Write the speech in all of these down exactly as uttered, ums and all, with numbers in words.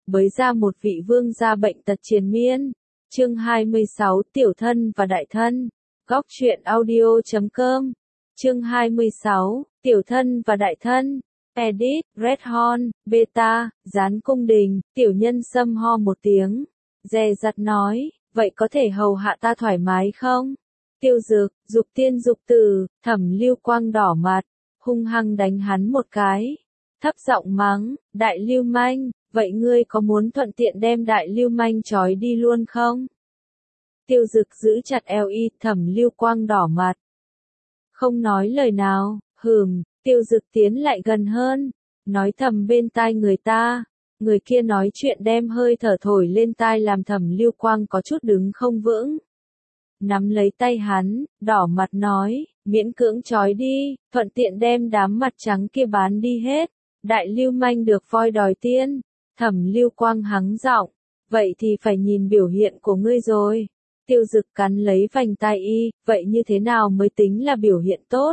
bới ra một vị vương gia bệnh tật triền miên. Chương hai mươi sáu Tiểu thân và đại thân. Góc truyện audio chấm com. Chương hai mươi sáu Tiểu thân và đại thân. Edit, Red Horn, Beta, Gián cung đình. Tiểu nhân sâm ho một tiếng, dè dặt nói, vậy có thể hầu hạ ta thoải mái không? Tiêu Dực, dục tiên dục tử. Thẩm Lưu Quang đỏ mặt, hung hăng đánh hắn một cái, thấp giọng mắng, đại lưu manh, vậy ngươi có muốn thuận tiện đem đại lưu manh trói đi luôn không? Tiêu Dực giữ chặt eo y, Thẩm Lưu Quang đỏ mặt, không nói lời nào. Hừm. Tiêu Dực tiến lại gần hơn, nói thầm bên tai người ta. Người kia nói chuyện đem hơi thở thổi lên tai làm Thẩm Lưu Quang có chút đứng không vững. Nắm lấy tay hắn, đỏ mặt nói, miễn cưỡng trói đi, thuận tiện đem đám mặt trắng kia bán đi hết. Đại lưu manh được voi đòi tiên. Thẩm Lưu Quang hắng giọng, vậy thì phải nhìn biểu hiện của ngươi rồi. Tiêu Dực cắn lấy vành tai y, vậy như thế nào mới tính là biểu hiện tốt?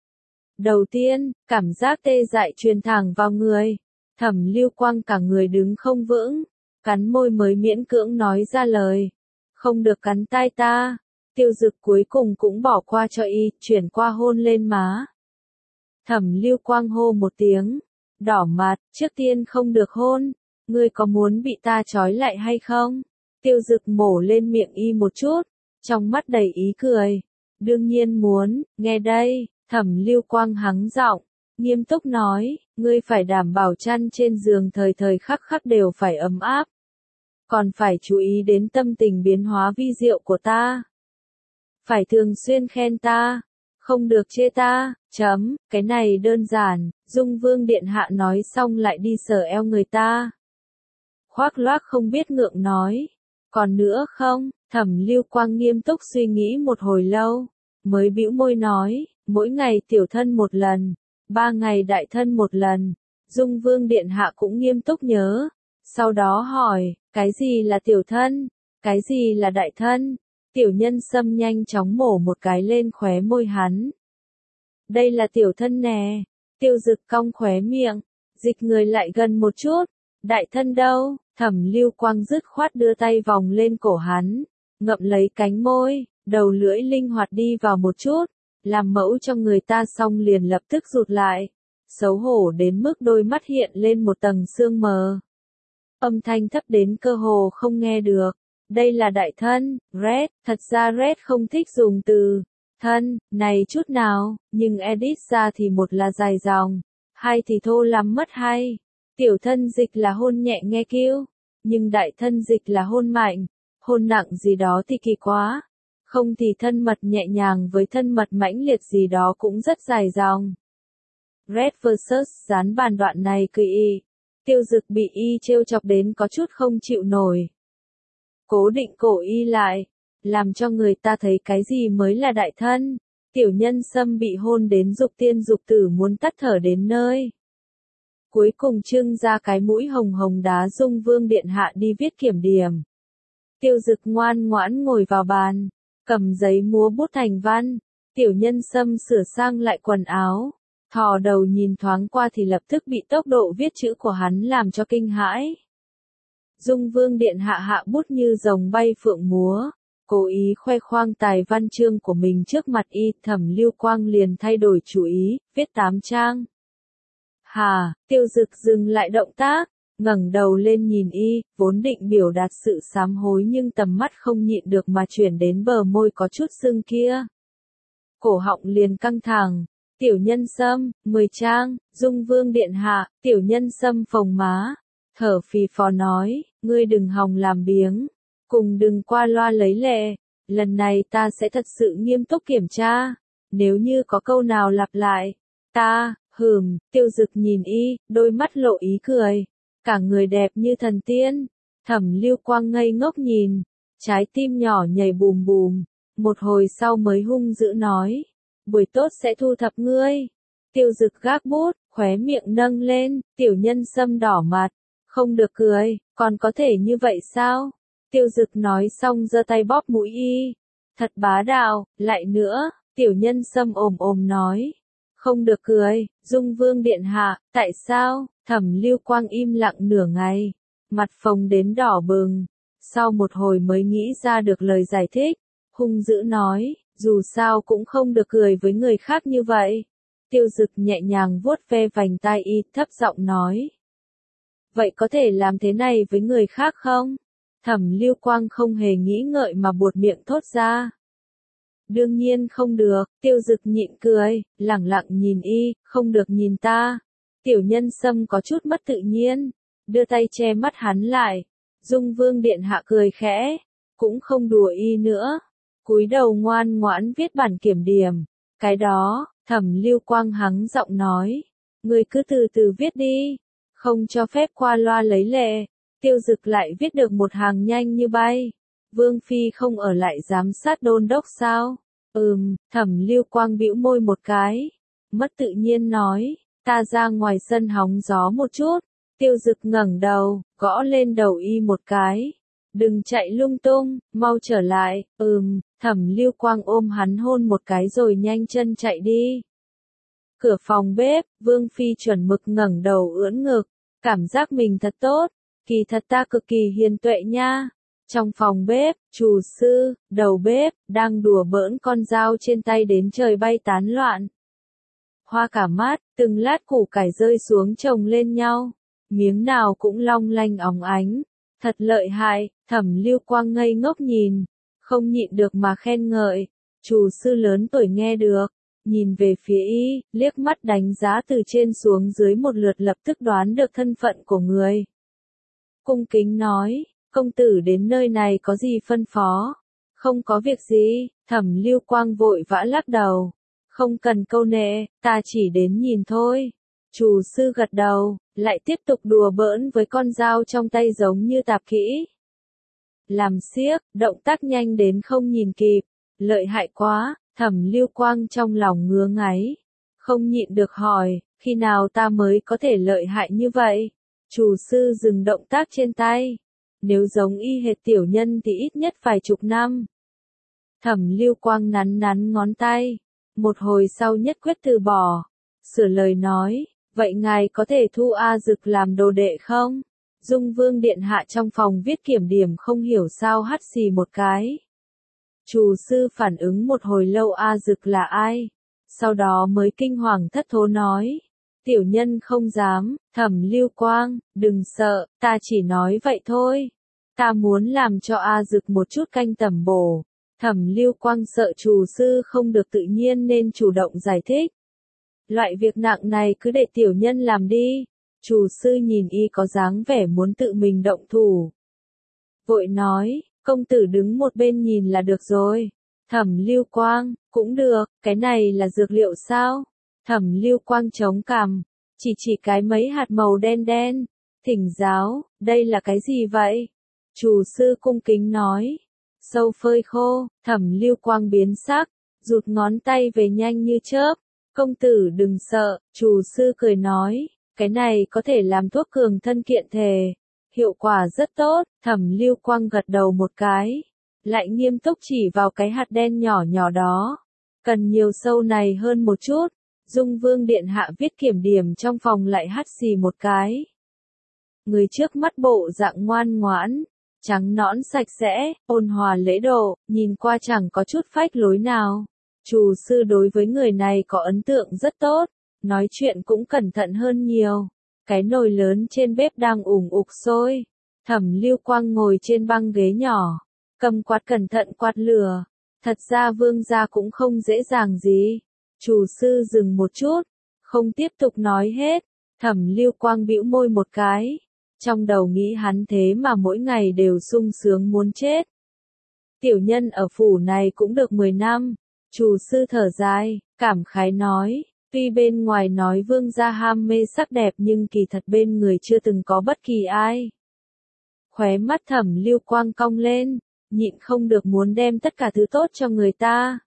Đầu tiên, cảm giác tê dại truyền thẳng vào người. Thẩm Lưu Quang cả người đứng không vững, cắn môi mới miễn cưỡng nói ra lời. Không được cắn tai ta. Tiêu Dực cuối cùng cũng bỏ qua cho y, chuyển qua hôn lên má. Thẩm Lưu Quang hô một tiếng, đỏ mặt, trước tiên không được hôn, ngươi có muốn bị ta trói lại hay không? Tiêu Dực mổ lên miệng y một chút, trong mắt đầy ý cười. Đương nhiên muốn, nghe đây. Thẩm Lưu Quang hắng giọng, nghiêm túc nói, ngươi phải đảm bảo chăn trên giường thời thời khắc khắc đều phải ấm áp. Còn phải chú ý đến tâm tình biến hóa vi diệu của ta. Phải thường xuyên khen ta, không được chê ta, chấm, cái này đơn giản. Dung Vương điện hạ nói xong lại đi sờ eo người ta. Khoác loác không biết ngượng nói, còn nữa không? Thẩm Lưu Quang nghiêm túc suy nghĩ một hồi lâu, mới bĩu môi nói, mỗi ngày tiểu thân một lần, ba ngày đại thân một lần. Dung Vương điện hạ cũng nghiêm túc nhớ, sau đó hỏi, cái gì là tiểu thân, cái gì là đại thân? Tiểu nhân sâm nhanh chóng mổ một cái lên khóe môi hắn. Đây là tiểu thân nè. Tiêu Dực cong khóe miệng, dịch người lại gần một chút. Đại thân đâu? Thẩm Lưu Quang dứt khoát đưa tay vòng lên cổ hắn, ngậm lấy cánh môi, đầu lưỡi linh hoạt đi vào một chút, làm mẫu cho người ta xong liền lập tức rụt lại, xấu hổ đến mức đôi mắt hiện lên một tầng sương mờ. Âm thanh thấp đến cơ hồ không nghe được. Đây là đại thân. Red, thật ra Red không thích dùng từ thân này chút nào, nhưng edit ra thì một là dài dòng, hai thì thô lắm mất hay. Tiểu thân dịch là hôn nhẹ nghe kêu, nhưng đại thân dịch là hôn mạnh, hôn nặng gì đó thì kỳ quá. Không thì thân mật nhẹ nhàng với thân mật mãnh liệt gì đó cũng rất dài dòng. Red versus Gián bàn đoạn này cười y. Tiêu Dực bị y trêu chọc đến có chút không chịu nổi. Cố định cổ y lại, làm cho người ta thấy cái gì mới là đại thân. Tiểu nhân sâm bị hôn đến dục tiên dục tử muốn tắt thở đến nơi. Cuối cùng trưng ra cái mũi hồng hồng đá Dung Vương điện hạ đi viết kiểm điểm. Tiêu Dực ngoan ngoãn ngồi vào bàn, cầm giấy múa bút thành văn. Tiểu nhân sâm sửa sang lại quần áo, thò đầu nhìn thoáng qua thì lập tức bị tốc độ viết chữ của hắn làm cho kinh hãi. Dung Vương điện hạ hạ bút như rồng bay phượng múa, cố ý khoe khoang tài văn chương của mình trước mặt y. Thẩm Lưu Quang liền thay đổi chủ ý, viết tám trang. Hà, Tiêu Dực dừng lại động tác, ngẩng đầu lên nhìn y, vốn định biểu đạt sự sám hối nhưng tầm mắt không nhịn được mà chuyển đến bờ môi có chút sưng kia. Cổ họng liền căng thẳng. Tiểu nhân sâm, mười trang. Dung Vương điện hạ. Tiểu nhân sâm phồng má, thở phì phò nói, ngươi đừng hòng làm biếng, cùng đừng qua loa lấy lệ, lần này ta sẽ thật sự nghiêm túc kiểm tra, nếu như có câu nào lặp lại, ta, hừm. Tiêu Dực nhìn y, đôi mắt lộ ý cười, cả người đẹp như thần tiên. Thẩm Lưu Quang ngây ngốc nhìn, trái tim nhỏ nhảy bùm bùm, một hồi sau mới hung dữ nói, buổi tốt sẽ thu thập ngươi. Tiêu Dực gác bút, khóe miệng nâng lên. Tiểu nhân sâm đỏ mặt, không được cười, còn có thể như vậy sao? Tiêu Dực nói xong giơ tay bóp mũi y, thật bá đạo. Lại nữa. Tiểu nhân sâm ồm ồm nói, không được cười. Dung Vương điện hạ, tại sao? Thẩm Lưu Quang im lặng nửa ngày, mặt phồng đến đỏ bừng. Sau một hồi mới nghĩ ra được lời giải thích, hung dữ nói, dù sao cũng không được cười với người khác như vậy. Tiêu Dực nhẹ nhàng vuốt ve vành tai y, thấp giọng nói. Vậy có thể làm thế này với người khác không? Thẩm Lưu Quang không hề nghĩ ngợi mà buột miệng thốt ra. Đương nhiên không được, Tiêu Dực nhịn cười, lẳng lặng nhìn y, không được nhìn ta. Tiểu Nhân Sâm có chút mất tự nhiên, đưa tay che mắt hắn lại. Dung Vương điện hạ cười khẽ, cũng không đùa y nữa. Cúi đầu ngoan ngoãn viết bản kiểm điểm. Cái đó, Thẩm Lưu Quang hắng giọng nói. Người cứ từ từ viết đi, không cho phép qua loa lấy lệ. Tiêu Dực lại viết được một hàng nhanh như bay. Vương Phi không ở lại giám sát đôn đốc sao? Ừm, Thẩm Lưu Quang bĩu môi một cái. Mất tự nhiên nói, ta ra ngoài sân hóng gió một chút. Tiêu Dực ngẩng đầu, gõ lên đầu y một cái. Đừng chạy lung tung, mau trở lại. Ừm, Thẩm Lưu Quang ôm hắn hôn một cái rồi nhanh chân chạy đi. Cửa phòng bếp, Vương Phi chuẩn mực ngẩng đầu ưỡn ngực, cảm giác mình thật tốt, kỳ thật ta cực kỳ hiền tuệ nha. Trong phòng bếp, chủ sư, đầu bếp, đang đùa bỡn con dao trên tay đến trời bay tán loạn. Hoa cả mắt, từng lát củ cải rơi xuống chồng lên nhau, miếng nào cũng long lanh óng ánh, thật lợi hại. Thẩm Lưu Quang ngây ngốc nhìn, không nhịn được mà khen ngợi. Chủ sư lớn tuổi nghe được, nhìn về phía y, liếc mắt đánh giá từ trên xuống dưới một lượt, lập tức đoán được thân phận của người. Cung kính nói, công tử đến nơi này có gì phân phó? Không có việc gì. Thẩm Lưu Quang vội vã lắc đầu. Không cần câu nệ, ta chỉ đến nhìn thôi. Chủ sư gật đầu, lại tiếp tục đùa bỡn với con dao trong tay giống như tạp kỹ. Làm xiếc, động tác nhanh đến không nhìn kịp, lợi hại quá. Thẩm Lưu Quang trong lòng ngứa ngáy, không nhịn được hỏi, khi nào ta mới có thể lợi hại như vậy? Chủ sư dừng động tác trên tay, nếu giống y hệt tiểu nhân thì ít nhất phải chục năm. Thẩm Lưu Quang nắn nắn ngón tay, một hồi sau nhất quyết từ bỏ, sửa lời nói, vậy ngài có thể thu A Dực làm đồ đệ không? Dung Vương điện hạ trong phòng viết kiểm điểm không hiểu sao hắt xì một cái. Chủ sư phản ứng một hồi lâu A Dực là ai, sau đó mới kinh hoàng thất thố nói, tiểu nhân không dám. Thẩm Lưu Quang, đừng sợ, ta chỉ nói vậy thôi, ta muốn làm cho A Dực một chút canh tẩm bổ. Thẩm Lưu Quang sợ chủ sư không được tự nhiên nên chủ động giải thích, loại việc nặng này cứ để tiểu nhân làm đi. Chủ sư nhìn y có dáng vẻ muốn tự mình động thủ, vội nói, công tử đứng một bên nhìn là được rồi. Thẩm Lưu Quang, cũng được, cái này là dược liệu sao? Thẩm Lưu Quang chống cằm, chỉ chỉ cái mấy hạt màu đen đen. Thỉnh giáo, đây là cái gì vậy? Chủ sư cung kính nói, sâu phơi khô. Thẩm Lưu Quang biến sắc, rụt ngón tay về nhanh như chớp. Công tử đừng sợ, chủ sư cười nói, cái này có thể làm thuốc cường thân kiện thể. Hiệu quả rất tốt. Thẩm Lưu Quang gật đầu một cái, lại nghiêm túc chỉ vào cái hạt đen nhỏ nhỏ đó. Cần nhiều sâu này hơn một chút. Dung Vương điện hạ viết kiểm điểm trong phòng lại hắt xì một cái. Người trước mắt bộ dạng ngoan ngoãn, trắng nõn sạch sẽ, ôn hòa lễ độ, nhìn qua chẳng có chút phách lối nào. Chủ sư đối với người này có ấn tượng rất tốt, nói chuyện cũng cẩn thận hơn nhiều. Cái nồi lớn trên bếp đang ủng ục sôi. Thẩm Lưu Quang ngồi trên băng ghế nhỏ, cầm quạt cẩn thận quạt lửa. Thật ra vương gia cũng không dễ dàng gì. Chủ sư dừng một chút, không tiếp tục nói hết. Thẩm Lưu Quang bĩu môi một cái, trong đầu nghĩ hắn thế mà mỗi ngày đều sung sướng muốn chết. Tiểu nhân ở phủ này cũng được mười năm. Chủ sư thở dài, cảm khái nói, tuy bên ngoài nói vương gia ham mê sắc đẹp nhưng kỳ thật bên người chưa từng có bất kỳ ai. Khóe mắt Thẩm Lưu Quang cong lên, nhịn không được muốn đem tất cả thứ tốt cho người ta.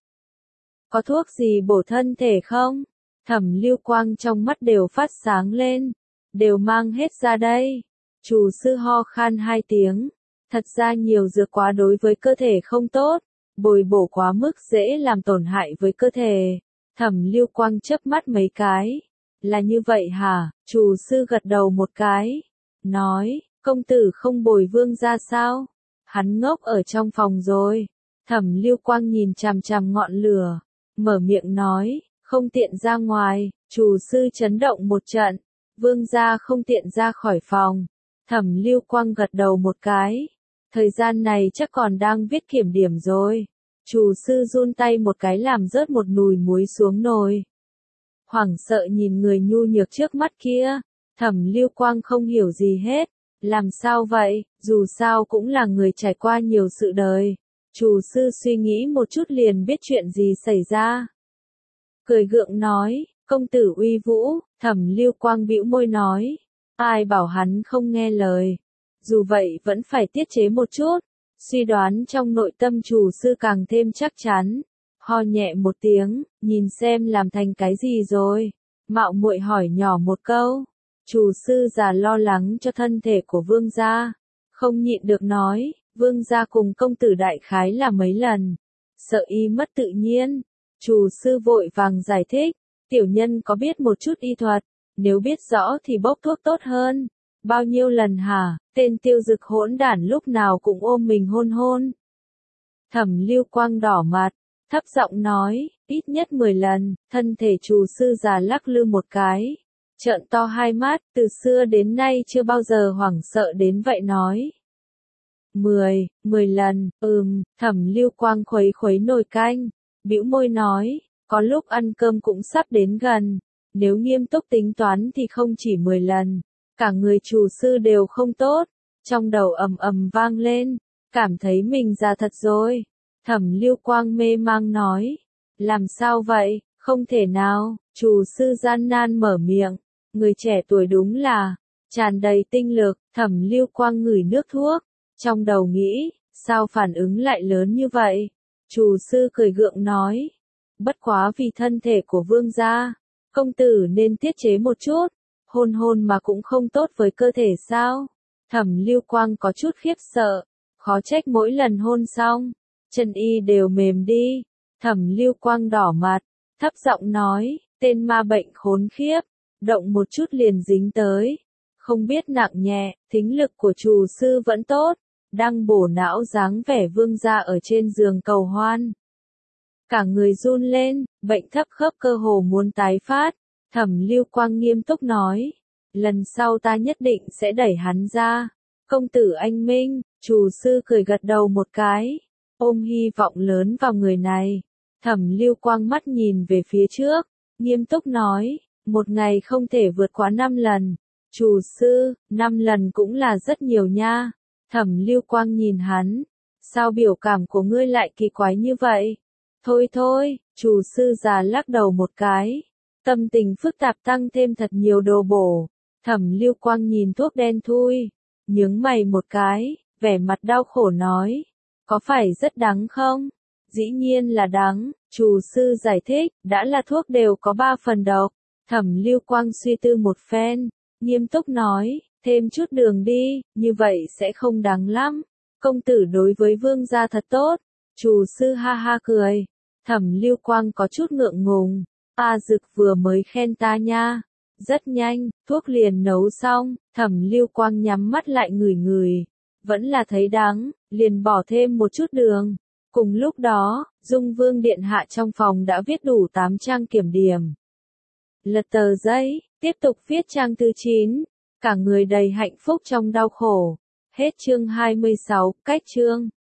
Có thuốc gì bổ thân thể không? Thẩm Lưu Quang trong mắt đều phát sáng lên, đều mang hết ra đây. Chủ sư ho khan hai tiếng, thật ra nhiều dược quá đối với cơ thể không tốt, bồi bổ quá mức dễ làm tổn hại với cơ thể. Thẩm Lưu Quang chớp mắt mấy cái, là như vậy hả? Chủ sư gật đầu một cái, nói, công tử không bồi vương ra sao? Hắn ngốc ở trong phòng rồi. Thẩm Lưu Quang nhìn chằm chằm ngọn lửa, mở miệng nói, không tiện ra ngoài. Chủ sư chấn động một trận, vương gia không tiện ra khỏi phòng. Thẩm Lưu Quang gật đầu một cái, thời gian này chắc còn đang viết kiểm điểm rồi. Chủ sư run tay một cái làm rớt một nùi muối xuống nồi. Hoảng sợ nhìn người nhu nhược trước mắt kia, Thẩm Lưu Quang không hiểu gì hết. Làm sao vậy, dù sao cũng là người trải qua nhiều sự đời. Chủ sư suy nghĩ một chút liền biết chuyện gì xảy ra. Cười gượng nói, công tử uy vũ. Thẩm Lưu Quang bĩu môi nói, ai bảo hắn không nghe lời. Dù vậy vẫn phải tiết chế một chút. Suy đoán trong nội tâm chủ sư càng thêm chắc chắn. Ho nhẹ một tiếng, nhìn xem làm thành cái gì rồi. Mạo muội hỏi nhỏ một câu. Chủ sư già lo lắng cho thân thể của vương gia. Không nhịn được nói, vương gia cùng công tử đại khái là mấy lần. Sợ y mất tự nhiên. Chủ sư vội vàng giải thích, tiểu nhân có biết một chút y thuật. Nếu biết rõ thì bốc thuốc tốt hơn. Bao nhiêu lần hả, tên tiêu dực hỗn đản lúc nào cũng ôm mình hôn hôn. Thẩm Lưu Quang đỏ mặt, thấp giọng nói, ít nhất mười lần. Thân thể chủ sư già lắc lư một cái, trợn to hai mắt, từ xưa đến nay chưa bao giờ hoảng sợ đến vậy nói. Mười, mười lần, ừm. Thẩm Lưu Quang khuấy khuấy nồi canh, bĩu môi nói, có lúc ăn cơm cũng sắp đến gần. Nếu nghiêm túc tính toán thì không chỉ mười lần. Cả người chủ sư đều không tốt, trong đầu ầm ầm vang lên, cảm thấy mình già thật rồi. Thẩm Lưu Quang mê mang nói, làm sao vậy, không thể nào. Chủ sư gian nan mở miệng, người trẻ tuổi đúng là tràn đầy tinh lực. Thẩm Lưu Quang ngửi nước thuốc, trong đầu nghĩ, sao phản ứng lại lớn như vậy. Chủ sư cười gượng nói, bất quá vì thân thể của vương gia, công tử nên tiết chế một chút. Hôn hôn mà cũng không tốt với cơ thể sao? Thẩm Lưu Quang có chút khiếp sợ, khó trách mỗi lần hôn xong, chân y đều mềm đi. Thẩm Lưu Quang đỏ mặt, thấp giọng nói, tên ma bệnh khốn khiếp, động một chút liền dính tới, không biết nặng nhẹ. Thính lực của chủ sư vẫn tốt, đang bổ não dáng vẻ vương gia ở trên giường cầu hoan. Cả người run lên, bệnh thấp khớp cơ hồ muốn tái phát. Thẩm Lưu Quang nghiêm túc nói, lần sau ta nhất định sẽ đẩy hắn ra. Công tử anh minh. Chủ sư cười gật đầu một cái, ôm hy vọng lớn vào người này. Thẩm Lưu Quang mắt nhìn về phía trước, nghiêm túc nói, một ngày không thể vượt quá năm lần. Chủ sư, năm lần cũng là rất nhiều nha. Thẩm Lưu Quang nhìn hắn, sao biểu cảm của ngươi lại kỳ quái như vậy? Thôi thôi, chủ sư già lắc đầu một cái. Tâm tình phức tạp tăng thêm thật nhiều đồ bổ. Thẩm Lưu Quang nhìn thuốc đen thui, nhướng mày một cái, vẻ mặt đau khổ nói, có phải rất đắng không? Dĩ nhiên là đắng. Chủ sư giải thích, đã là thuốc đều có ba phần độc. Thẩm Lưu Quang suy tư một phen, nghiêm túc nói, thêm chút đường đi, như vậy sẽ không đắng lắm. Công tử đối với vương gia thật tốt. Chủ sư ha ha cười. Thẩm Lưu Quang có chút ngượng ngùng. A Dực vừa mới khen ta nha. Rất nhanh, thuốc liền nấu xong. Thẩm Lưu Quang nhắm mắt lại ngửi ngửi, vẫn là thấy đắng, liền bỏ thêm một chút đường. Cùng lúc đó, Dung Vương điện hạ trong phòng đã viết đủ tám trang kiểm điểm. Lật tờ giấy, tiếp tục viết trang thứ chín. Cả người đầy hạnh phúc trong đau khổ. Hết chương hai mươi sáu, cách chương.